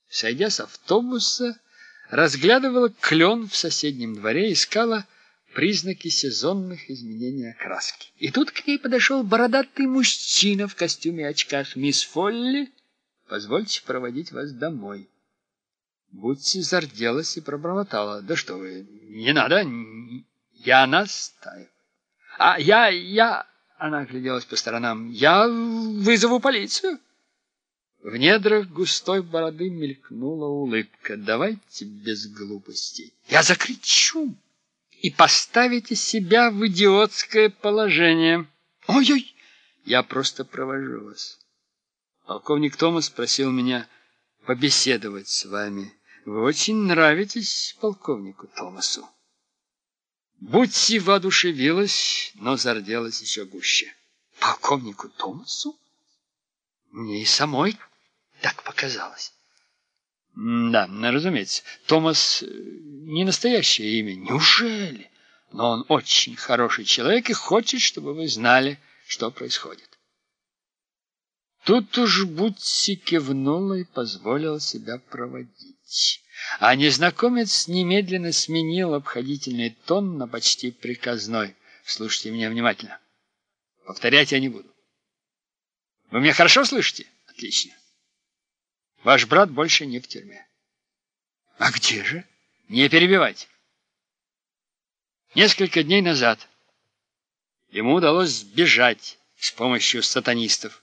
сойдя с автобуса, разглядывала клен в соседнем дворе, искала признаки сезонных изменений окраски. И тут к ней подошел бородатый мужчина в костюме и очках. «Мисс Фолли, позвольте проводить вас домой». Бутси зарделась и пробормотала: «Да что вы, не надо, я настаиваю». Она огляделась по сторонам. «Я вызову полицию». В недрах густой бороды мелькнула улыбка. «Давайте без глупостей. Я закричу, и поставите себя в идиотское положение». «Ой-ой, я просто провожу вас. Полковник Томас просил меня побеседовать с вами. Вы очень нравитесь полковнику Томасу». Бутси воодушевилась, но зарделась еще гуще. «Полковнику Томасу? Мне и самой так показалось». «Да, разумеется, Томас не настоящее имя». «Неужели? Но он очень хороший человек и хочет, чтобы вы знали, что происходит». Тут уж Бутси кивнула и позволила себя проводить. А незнакомец немедленно сменил обходительный тон на почти приказной. «Слушайте меня внимательно. Повторять я не буду. Вы меня хорошо слышите? Отлично. Ваш брат больше не в тюрьме». «А где же?» «Не перебивайте. Несколько дней назад ему удалось сбежать с помощью сатанистов.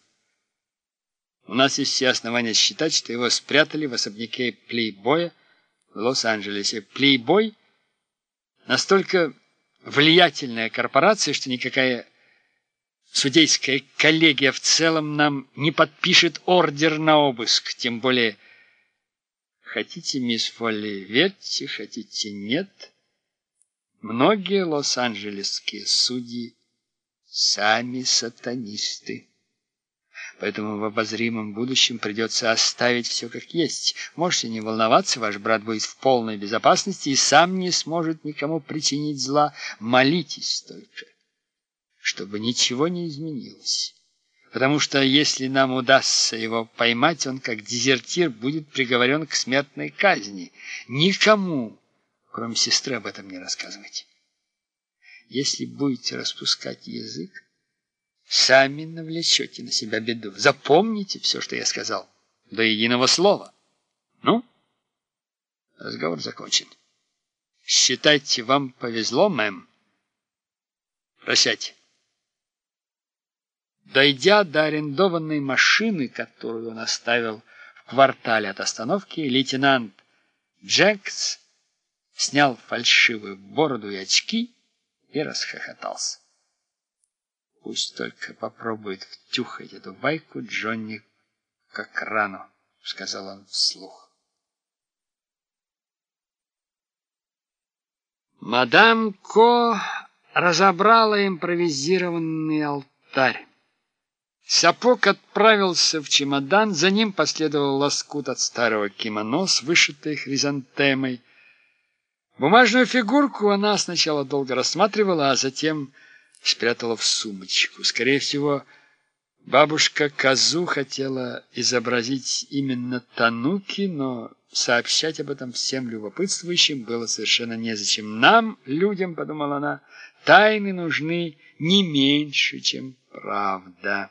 У нас есть все основания считать, что его спрятали в особняке Плейбоя в Лос-Анджелесе. Плейбой — настолько влиятельная корпорация, что никакая судейская коллегия в целом нам не подпишет ордер на обыск. Тем более, хотите, мисс Фолли, верьте, хотите, нет. Многие лос-анджелесские судьи сами сатанисты. Поэтому в обозримом будущем придется оставить все как есть. Можете не волноваться, ваш брат будет в полной безопасности и сам не сможет никому причинить зла. Молитесь только, чтобы ничего не изменилось. Потому что если нам удастся его поймать, он как дезертир будет приговорен к смертной казни. Никому, кроме сестры, об этом не рассказывайте. Если будете распускать язык, сами навлечете на себя беду. Запомните все, что я сказал, до единого слова. Ну, разговор закончен. Считайте, вам повезло, мэм. Прощайте». Дойдя до арендованной машины, которую он оставил в квартале от остановки, лейтенант Джекс снял фальшивую бороду и очки и расхохотался. «Пусть только попробует втюхать эту байку Джонни как рану», — сказал он вслух. Мадам Ко разобрала импровизированный алтарь. Сапог отправился в чемодан, за ним последовал лоскут от старого кимоно с вышитой хризантемой. Бумажную фигурку она сначала долго рассматривала, а затем спрятала в сумочку. Скорее всего, бабушка Казу хотела изобразить именно тануки, но сообщать об этом всем любопытствующим было совершенно незачем. «Нам, людям, — подумала она, — тайны нужны не меньше, чем правда».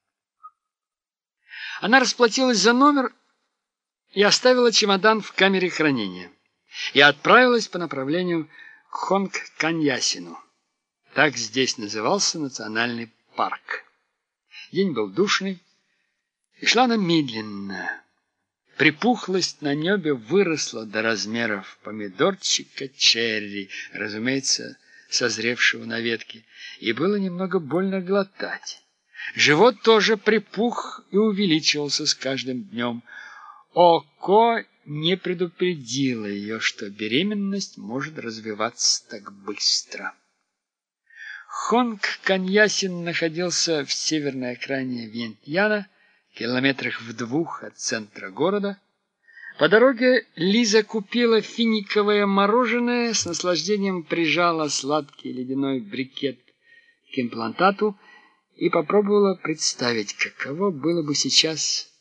Она расплатилась за номер и оставила чемодан в камере хранения. И отправилась по направлению к Хонг-Каньясину. Так здесь назывался национальный парк. День был душный, и шла она медленно. Припухлость на небе выросла до размеров помидорчика черри, разумеется, созревшего на ветке, и было немного больно глотать. Живот тоже припух и увеличивался с каждым днем. Око не предупредило ее, что беременность может развиваться так быстро. Хонг-Каньясин находился в северной окраине Вьентьяна, километрах в 2 от центра города. По дороге Лиза купила финиковое мороженое, с наслаждением прижала сладкий ледяной брикет к имплантату и попробовала представить, каково было бы сейчас